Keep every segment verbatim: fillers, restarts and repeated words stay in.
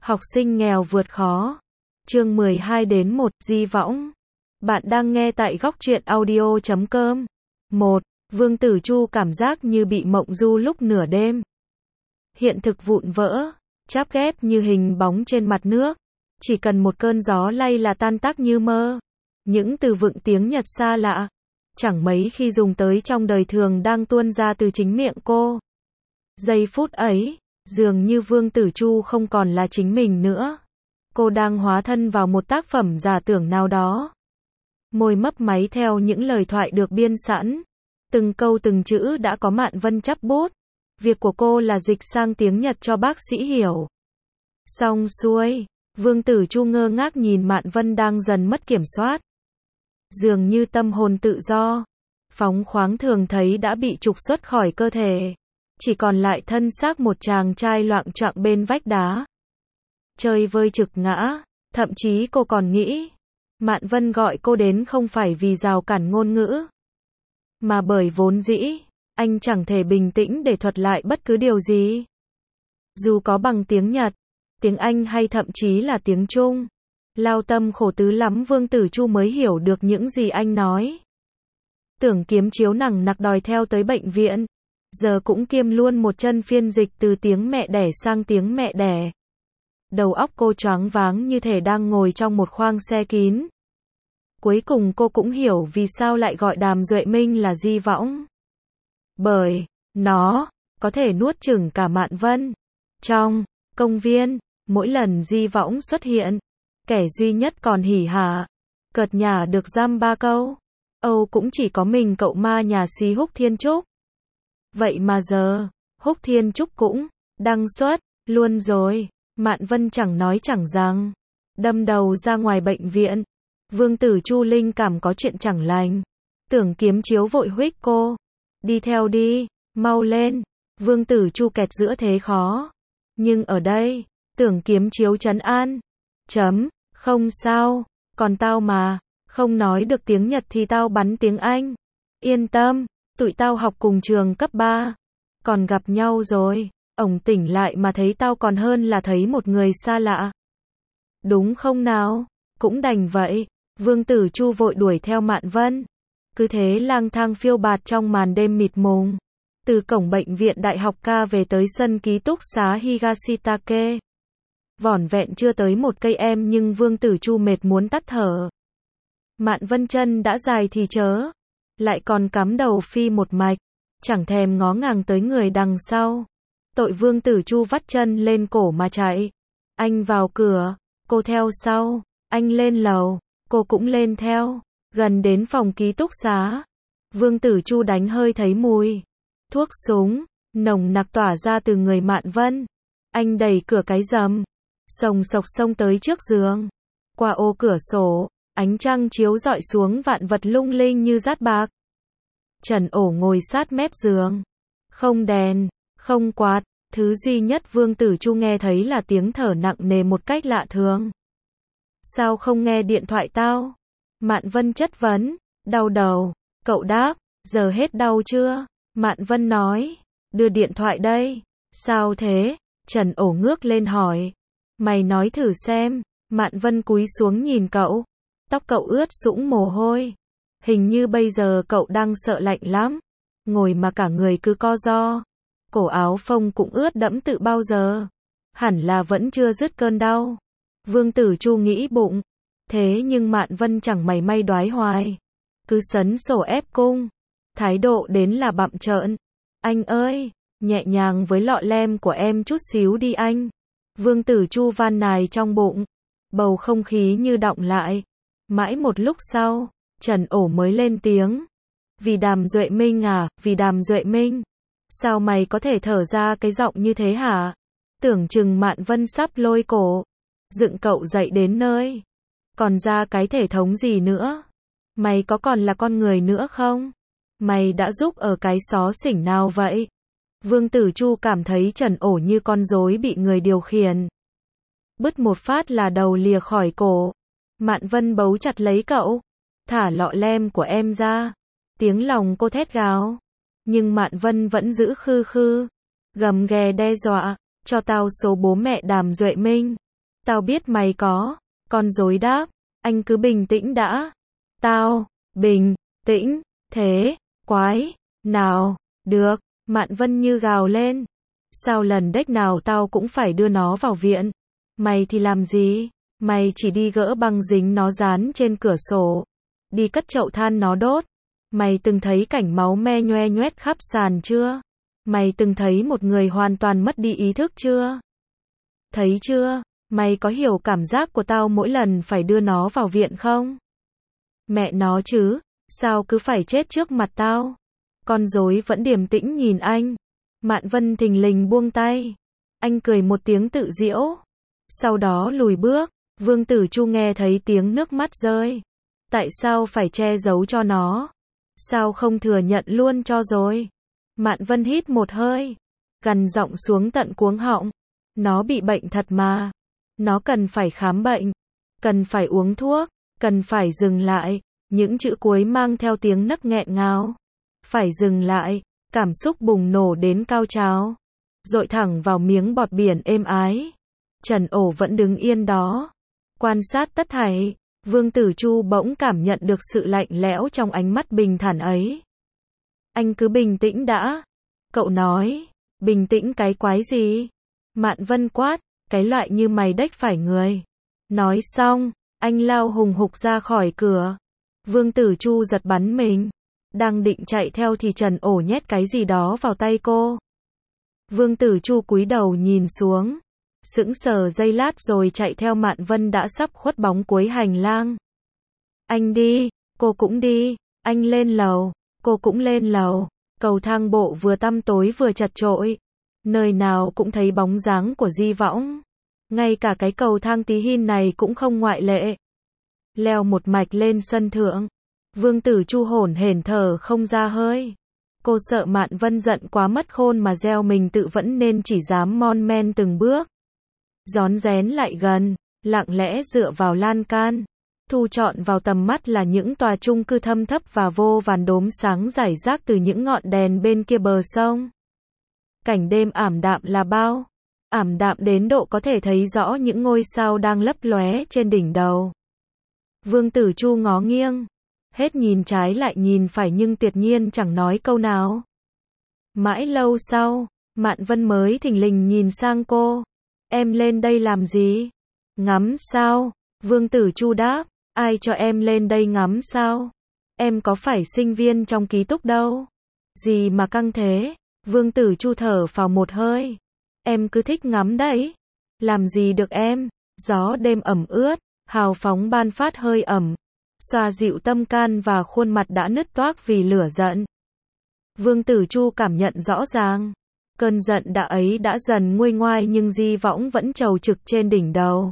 Học sinh nghèo vượt khó. Chương mười hai đến một, Di Võng. Bạn đang nghe tại góc truyện audio chấm com. một. Vương Tử Chu cảm giác như bị mộng du lúc nửa đêm. Hiện thực vụn vỡ, cháp ghép như hình bóng trên mặt nước. Chỉ cần một cơn gió lay là tan tác như mơ. Những từ vựng tiếng Nhật xa lạ, chẳng mấy khi dùng tới trong đời thường đang tuôn ra từ chính miệng cô. Giây phút ấy, dường như Vương Tử Chu không còn là chính mình nữa. Cô đang hóa thân vào một tác phẩm giả tưởng nào đó. Môi mấp máy theo những lời thoại được biên sẵn. Từng câu từng chữ đã có Mạn Vân chắp bút. Việc của cô là dịch sang tiếng Nhật cho bác sĩ hiểu. Xong xuôi, Vương Tử Chu ngơ ngác nhìn Mạn Vân đang dần mất kiểm soát. Dường như tâm hồn tự do, phóng khoáng thường thấy đã bị trục xuất khỏi cơ thể. Chỉ còn lại thân xác một chàng trai loạng choạng bên vách đá. Chơi vơi trực ngã, thậm chí cô còn nghĩ, Mạn Vân gọi cô đến không phải vì rào cản ngôn ngữ, mà bởi vốn dĩ, anh chẳng thể bình tĩnh để thuật lại bất cứ điều gì. Dù có bằng tiếng Nhật, tiếng Anh hay thậm chí là tiếng Trung. Lao tâm khổ tứ lắm Vương Tử Chu mới hiểu được những gì anh nói. Tưởng Kiếm Chiếu nằng nặc đòi theo tới bệnh viện. Giờ cũng kiêm luôn một chân phiên dịch từ tiếng mẹ đẻ sang tiếng mẹ đẻ. Đầu óc cô choáng váng như thể đang ngồi trong một khoang xe kín. Cuối cùng cô cũng hiểu vì sao lại gọi Đàm Duệ Minh là Di Võng. Bởi, nó, có thể nuốt chửng cả Mạn Vân. Trong công viên, mỗi lần Di Võng xuất hiện, kẻ duy nhất còn hỉ hả, cợt nhả được dăm ba câu. Âu cũng chỉ có mình cậu ma nhà xí Húc Thiên Trúc. Vậy mà giờ, Húc Thiên Trúc cũng đăng xuất luôn rồi. Mạn Vân chẳng nói chẳng rằng, đâm đầu ra ngoài bệnh viện. Vương Tử Chu linh cảm có chuyện chẳng lành. Tưởng Kiếm Chiếu vội huých cô, đi theo đi, mau lên. Vương Tử Chu kẹt giữa thế khó. Nhưng ở đây, Tưởng Kiếm Chiếu trấn an. Chấm, không sao, còn tao mà, không nói được tiếng Nhật thì tao bắn tiếng Anh. Yên tâm, tụi tao học cùng trường cấp ba. Còn gặp nhau rồi, ổng tỉnh lại mà thấy tao còn hơn là thấy một người xa lạ. Đúng không nào? Cũng đành vậy. Vương Tử Chu vội đuổi theo Mạn Vân. Cứ thế lang thang phiêu bạt trong màn đêm mịt mùng. Từ cổng bệnh viện Đại học K về tới sân ký túc xá Higashitake. Vỏn vẹn chưa tới một cây em nhưng Vương Tử Chu mệt muốn tắt thở. Mạn Vân chân đã dài thì chớ, lại còn cắm đầu phi một mạch, chẳng thèm ngó ngàng tới người đằng sau. Tội Vương Tử Chu vắt chân lên cổ mà chạy. Anh vào cửa, cô theo sau. Anh lên lầu, cô cũng lên theo. Gần đến phòng ký túc xá, Vương Tử Chu đánh hơi thấy mùi thuốc súng nồng nặc tỏa ra từ người Mạn Vân. Anh đẩy cửa cái rầm, sồng sộc xông tới trước giường. Qua ô cửa sổ, ánh trăng chiếu rọi xuống vạn vật lung linh như dát bạc. Trần Ổ ngồi sát mép giường, không đèn, không quạt, thứ duy nhất Vương Tử Chu nghe thấy là tiếng thở nặng nề một cách lạ thường. Sao không nghe điện thoại tao? Mạn Vân chất vấn. Đau đầu. Cậu đáp, giờ hết đau chưa? Mạn Vân nói, đưa điện thoại đây. Sao thế? Trần Ổ ngước lên hỏi. Mày nói thử xem. Mạn Vân cúi xuống nhìn cậu. Tóc cậu ướt sũng mồ hôi. Hình như bây giờ cậu đang sợ lạnh lắm. Ngồi mà cả người cứ co ro. Cổ áo phông cũng ướt đẫm tự bao giờ. Hẳn là vẫn chưa dứt cơn đau. Vương Tử Chu nghĩ bụng. Thế nhưng Mạn Vân chẳng mảy may đoái hoài. Cứ sấn sổ ép cung. Thái độ đến là bặm trợn. Anh ơi, nhẹ nhàng với lọ lem của em chút xíu đi anh. Vương Tử Chu van nài trong bụng. Bầu không khí như đọng lại. Mãi một lúc sau, Trần Ổ mới lên tiếng. Vì Đàm Duệ Minh à, vì Đàm Duệ Minh. Sao mày có thể thở ra cái giọng như thế hả? Tưởng chừng Mạn Vân sắp lôi cổ. Dựng cậu dậy đến nơi. Còn ra cái thể thống gì nữa? Mày có còn là con người nữa không? Mày đã giúp ở cái xó xỉnh nào vậy? Vương Tử Chu cảm thấy Trần Ổ như con rối bị người điều khiển. Bứt một phát là đầu lìa khỏi cổ. Mạn Vân bấu chặt lấy cậu. Thả lọ lem của em ra. Tiếng lòng cô thét gào. Nhưng Mạn Vân vẫn giữ khư khư. Gầm ghè đe dọa. Cho tao số bố mẹ Đàm Duệ Minh. Tao biết mày có. Con dối đáp. Anh cứ bình tĩnh đã. Tao, bình, tĩnh, thế, quái, nào, được, Mạn Vân như gào lên. Sao lần đếch nào tao cũng phải đưa nó vào viện? Mày thì làm gì? Mày chỉ đi gỡ băng dính nó dán trên cửa sổ. Đi cất chậu than nó đốt. Mày từng thấy cảnh máu me nhoe nhoét khắp sàn chưa? Mày từng thấy một người hoàn toàn mất đi ý thức chưa? Thấy chưa? Mày có hiểu cảm giác của tao mỗi lần phải đưa nó vào viện không? Mẹ nó chứ, sao cứ phải chết trước mặt tao? Con rối vẫn điềm tĩnh nhìn anh. Mạn Vân thình lình buông tay. Anh cười một tiếng tự giễu. Sau đó lùi bước. Vương Tử Chu nghe thấy tiếng nước mắt rơi. Tại sao phải che giấu cho nó? Sao không thừa nhận luôn cho rồi? Mạn Vân hít một hơi, gằn giọng xuống tận cuống họng. Nó bị bệnh thật mà. Nó cần phải khám bệnh. Cần phải uống thuốc. Cần phải dừng lại. Những chữ cuối mang theo tiếng nấc nghẹn ngào. Phải dừng lại. Cảm xúc bùng nổ đến cao trào. Dội thẳng vào miếng bọt biển êm ái. Trần Ổ vẫn đứng yên đó. Quan sát tất thảy. Vương Tử Chu bỗng cảm nhận được sự lạnh lẽo trong ánh mắt bình thản ấy. Anh cứ bình tĩnh đã. Cậu nói. Bình tĩnh cái quái gì? Mạn Vân quát. Cái loại như mày đếch phải người. Nói xong, anh lao hùng hục ra khỏi cửa. Vương Tử Chu giật bắn mình. Đang định chạy theo thì Trần Ổ nhét cái gì đó vào tay cô. Vương Tử Chu cúi đầu nhìn xuống. Sững sờ giây lát rồi chạy theo Mạn Vân đã sắp khuất bóng cuối hành lang. Anh đi, cô cũng đi, anh lên lầu, cô cũng lên lầu. Cầu thang bộ vừa tăm tối vừa chật chội. Nơi nào cũng thấy bóng dáng của Di Võng. Ngay cả cái cầu thang tí hin này cũng không ngoại lệ. Leo một mạch lên sân thượng. Vương Tử Chu hổn hển thở không ra hơi. Cô sợ Mạn Vân giận quá mất khôn mà gieo mình tự vẫn nên chỉ dám mon men từng bước. Rón rén lại gần, lặng lẽ dựa vào lan can. Thu trọn vào tầm mắt là những tòa chung cư thâm thấp và vô vàn đốm sáng rải rác từ những ngọn đèn bên kia bờ sông. Cảnh đêm ảm đạm là bao. Ảm đạm đến độ có thể thấy rõ những ngôi sao đang lấp lóe trên đỉnh đầu. Vương Tử Chu ngó nghiêng. Hết nhìn trái lại nhìn phải nhưng tuyệt nhiên chẳng nói câu nào. Mãi lâu sau, Mạn Vân mới thình lình nhìn sang cô. Em lên đây làm gì? Ngắm sao? Vương Tử Chu đáp. Ai cho em lên đây ngắm sao? Em có phải sinh viên trong ký túc đâu. Gì mà căng thế? Vương Tử Chu thở phào một hơi. Em cứ thích ngắm đấy. Làm gì được em? Gió đêm ẩm ướt, hào phóng ban phát hơi ẩm. Xoa dịu tâm can và khuôn mặt đã nứt toác vì lửa giận. Vương Tử Chu cảm nhận rõ ràng. Cơn giận đã ấy đã dần nguôi ngoai nhưng Di Võng vẫn trầu trực trên đỉnh đầu.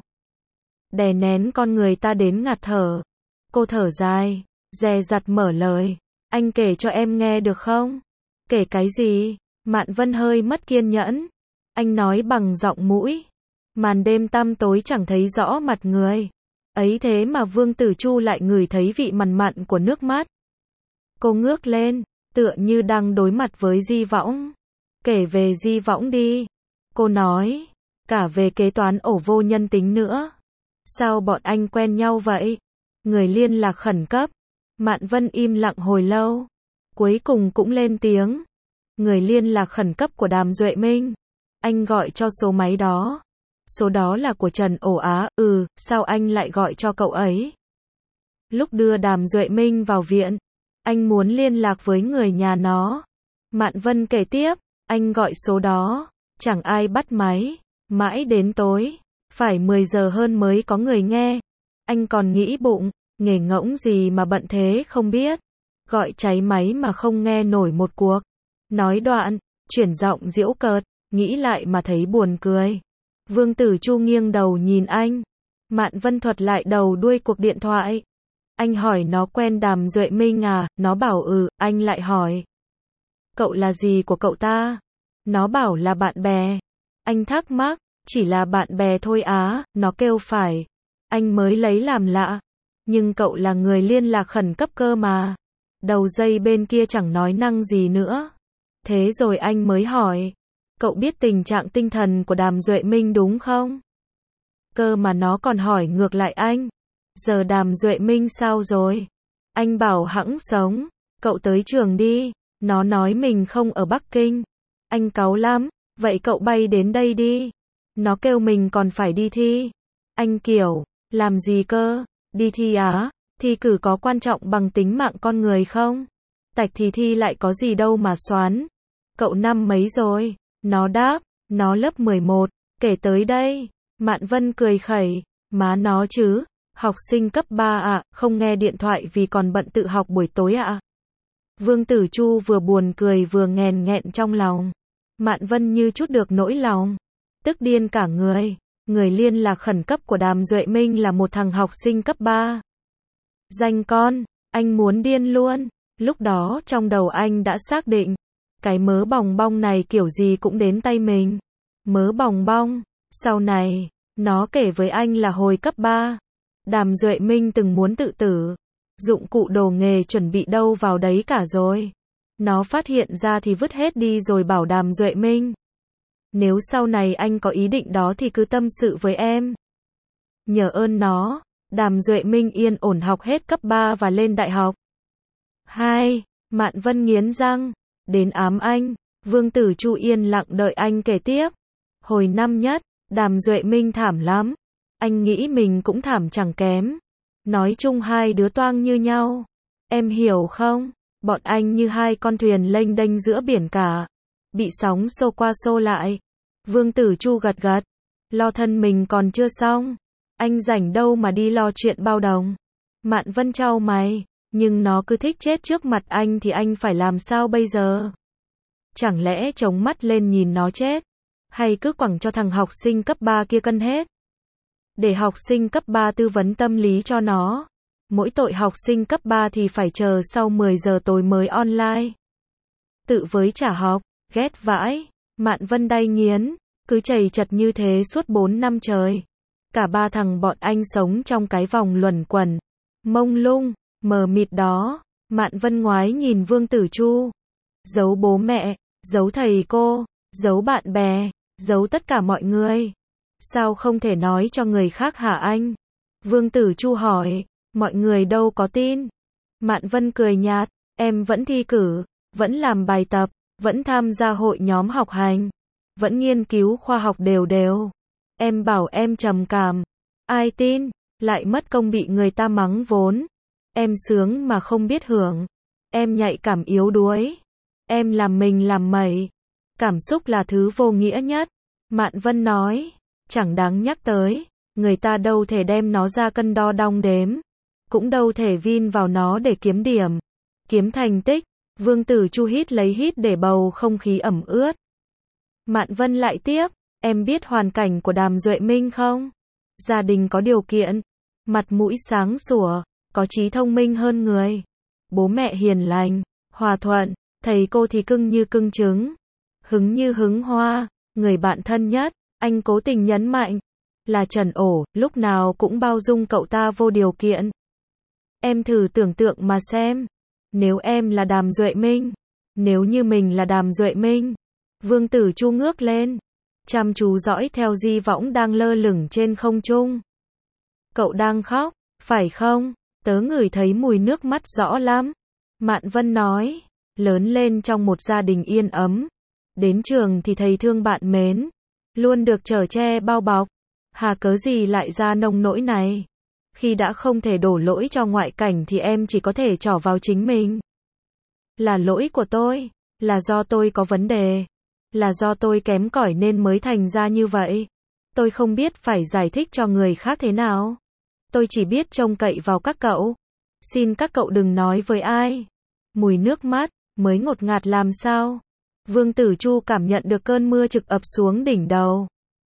Đè nén con người ta đến ngạt thở. Cô thở dài, dè dặt mở lời. Anh kể cho em nghe được không? Kể cái gì? Mạn Vân hơi mất kiên nhẫn. Anh nói bằng giọng mũi. Màn đêm tăm tối chẳng thấy rõ mặt người. Ấy thế mà Vương Tử Chu lại ngửi thấy vị mặn mặn của nước mắt. Cô ngước lên, tựa như đang đối mặt với Di Võng. Kể về Di Võng đi. Cô nói. Cả về kế toán ổ vô nhân tính nữa. Sao bọn anh quen nhau vậy? Người liên lạc khẩn cấp. Mạn Vân im lặng hồi lâu. Cuối cùng cũng lên tiếng. Người liên lạc khẩn cấp của Đàm Duệ Minh. Anh gọi cho số máy đó. Số đó là của Trần Ổ Á. Ừ, sao anh lại gọi cho cậu ấy? Lúc đưa Đàm Duệ Minh vào viện, anh muốn liên lạc với người nhà nó. Mạn Vân kể tiếp. Anh gọi số đó, chẳng ai bắt máy. Mãi đến tối, phải mười giờ hơn mới có người nghe. Anh còn nghĩ bụng, nghề ngỗng gì mà bận thế không biết. Gọi cháy máy mà không nghe nổi một cuộc. Nói đoạn, chuyển giọng giễu cợt, nghĩ lại mà thấy buồn cười. Vương Tử Chu nghiêng đầu nhìn anh. Mạn Vân thuật lại đầu đuôi cuộc điện thoại. Anh hỏi nó quen Đàm Duệ Minh à, nó bảo ừ, anh lại hỏi. Cậu là gì của cậu ta? Nó bảo là bạn bè. Anh thắc mắc, chỉ là bạn bè thôi á, nó kêu phải. Anh mới lấy làm lạ. Nhưng cậu là người liên lạc khẩn cấp cơ mà. Đầu dây bên kia chẳng nói năng gì nữa. Thế rồi anh mới hỏi. Cậu biết tình trạng tinh thần của Đàm Duệ Minh đúng không? Cơ mà nó còn hỏi ngược lại anh. Giờ Đàm Duệ Minh sao rồi? Anh bảo hẵng sống. Cậu tới trường đi. Nó nói mình không ở Bắc Kinh. Anh cáu lắm. Vậy cậu bay đến đây đi. Nó kêu mình còn phải đi thi. Anh kiểu, làm gì cơ? Đi thi á? Thi cử có quan trọng bằng tính mạng con người không? Tạch thì thi lại có gì đâu mà xoán. Cậu năm mấy rồi? Nó đáp, nó lớp mười một. Kể tới đây, Mạn Vân cười khẩy. Má nó chứ. Học sinh cấp ba ạ, không nghe điện thoại vì còn bận tự học buổi tối ạ. Vương Tử Chu vừa buồn cười vừa nghèn nghẹn trong lòng. Mạn Vân như chút được nỗi lòng. Tức điên cả người. Người liên lạc khẩn cấp của Đàm Duệ Minh là một thằng học sinh cấp ba. Danh con, anh muốn điên luôn. Lúc đó trong đầu anh đã xác định. Cái mớ bòng bong này kiểu gì cũng đến tay mình. Mớ bòng bong. Sau này, nó kể với anh là hồi cấp ba. Đàm Duệ Minh từng muốn tự tử. Dụng cụ đồ nghề chuẩn bị đâu vào đấy cả rồi. Nó phát hiện ra thì vứt hết đi rồi bảo Đàm Duệ Minh. Nếu sau này anh có ý định đó thì cứ tâm sự với em. Nhờ ơn nó, Đàm Duệ Minh yên ổn học hết cấp ba và lên đại học. hai. Mạn Vân nghiến răng. Đến ám anh. Vương Tử Chu yên lặng đợi anh kể tiếp. Hồi năm nhất, Đàm Duệ Minh thảm lắm. Anh nghĩ mình cũng thảm chẳng kém. Nói chung hai đứa toang như nhau. Em hiểu không? Bọn anh như hai con thuyền lênh đênh giữa biển cả. Bị sóng xô qua xô lại. Vương Tử Chu gật gật. Lo thân mình còn chưa xong. Anh rảnh đâu mà đi lo chuyện bao đồng. Mạn Vân chau mày. Nhưng nó cứ thích chết trước mặt anh thì anh phải làm sao bây giờ? Chẳng lẽ chống mắt lên nhìn nó chết? Hay cứ quẳng cho thằng học sinh cấp ba kia cân hết? Để học sinh cấp ba tư vấn tâm lý cho nó. Mỗi tội học sinh cấp ba thì phải chờ sau mười giờ tối mới online. Tự với trả học, ghét vãi. Mạn Vân đay nghiến, cứ chầy chật như thế suốt bốn năm trời. Cả ba thằng bọn anh sống trong cái vòng luẩn quẩn, mông lung, mờ mịt đó. Mạn Vân ngoái nhìn Vương Tử Chu. Giấu bố mẹ, giấu thầy cô, giấu bạn bè, giấu tất cả mọi người. Sao không thể nói cho người khác hả anh? Vương Tử Chu hỏi, mọi người đâu có tin. Mạn Vân cười nhạt, em vẫn thi cử, vẫn làm bài tập, vẫn tham gia hội nhóm học hành, vẫn nghiên cứu khoa học đều đều. Em bảo em trầm cảm, ai tin, lại mất công bị người ta mắng vốn. Em sướng mà không biết hưởng. Em nhạy cảm yếu đuối. Em làm mình làm mẩy. Cảm xúc là thứ vô nghĩa nhất. Mạn Vân nói, chẳng đáng nhắc tới. Người ta đâu thể đem nó ra cân đo đong đếm. Cũng đâu thể vin vào nó để kiếm điểm. Kiếm thành tích. Vương Tử Chu hít lấy hít để bầu không khí ẩm ướt. Mạn Vân lại tiếp, em biết hoàn cảnh của Đàm Duệ Minh không? Gia đình có điều kiện, mặt mũi sáng sủa, có trí thông minh hơn người. Bố mẹ hiền lành, hòa thuận, thầy cô thì cưng như cưng trứng, hứng như hứng hoa. Người bạn thân nhất, anh cố tình nhấn mạnh, là Trần Ổ, lúc nào cũng bao dung cậu ta vô điều kiện. Em thử tưởng tượng mà xem. Nếu em là Đàm Duệ Minh, nếu như mình là Đàm Duệ Minh. Vương Tử Chu ngước lên, chăm chú dõi theo Di Võng đang lơ lửng trên không trung. Cậu đang khóc, phải không? Tớ ngửi thấy mùi nước mắt rõ lắm. Mạn Vân nói, lớn lên trong một gia đình yên ấm. Đến trường thì thầy thương bạn mến, luôn được chở che bao bọc. Hà cớ gì lại ra nông nỗi này? Khi đã không thể đổ lỗi cho ngoại cảnh thì em chỉ có thể trỏ vào chính mình. Là lỗi của tôi, là do tôi có vấn đề, là do tôi kém cỏi nên mới thành ra như vậy. Tôi không biết phải giải thích cho người khác thế nào. Tôi chỉ biết trông cậy vào các cậu. Xin các cậu đừng nói với ai. Mùi nước mắt, mới ngột ngạt làm sao? Vương Tử Chu cảm nhận được cơn mưa trực ập xuống đỉnh đầu.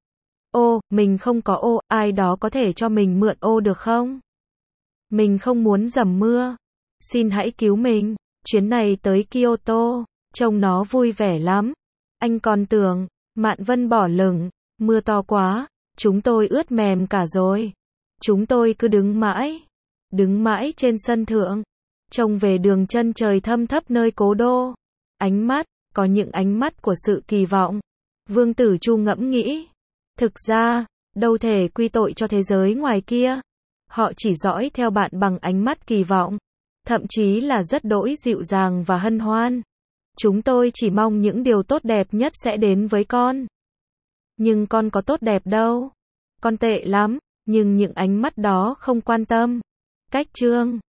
Ô, mình không có ô, ai đó có thể cho mình mượn ô được không? Mình không muốn dầm mưa. Xin hãy cứu mình. Chuyến này tới Kyoto, trông nó vui vẻ lắm. Anh còn tưởng, Mạn Vân bỏ lửng, mưa to quá, chúng tôi ướt mềm cả rồi. Chúng tôi cứ đứng mãi, đứng mãi trên sân thượng, trông về đường chân trời thâm thấp nơi cố đô. Ánh mắt, có những ánh mắt của sự kỳ vọng. Vương Tử Chu ngẫm nghĩ. Thực ra, đâu thể quy tội cho thế giới ngoài kia. Họ chỉ dõi theo bạn bằng ánh mắt kỳ vọng, thậm chí là rất đỗi dịu dàng và hân hoan. Chúng tôi chỉ mong những điều tốt đẹp nhất sẽ đến với con. Nhưng con có tốt đẹp đâu. Con tệ lắm, nhưng những ánh mắt đó không quan tâm. Cách chương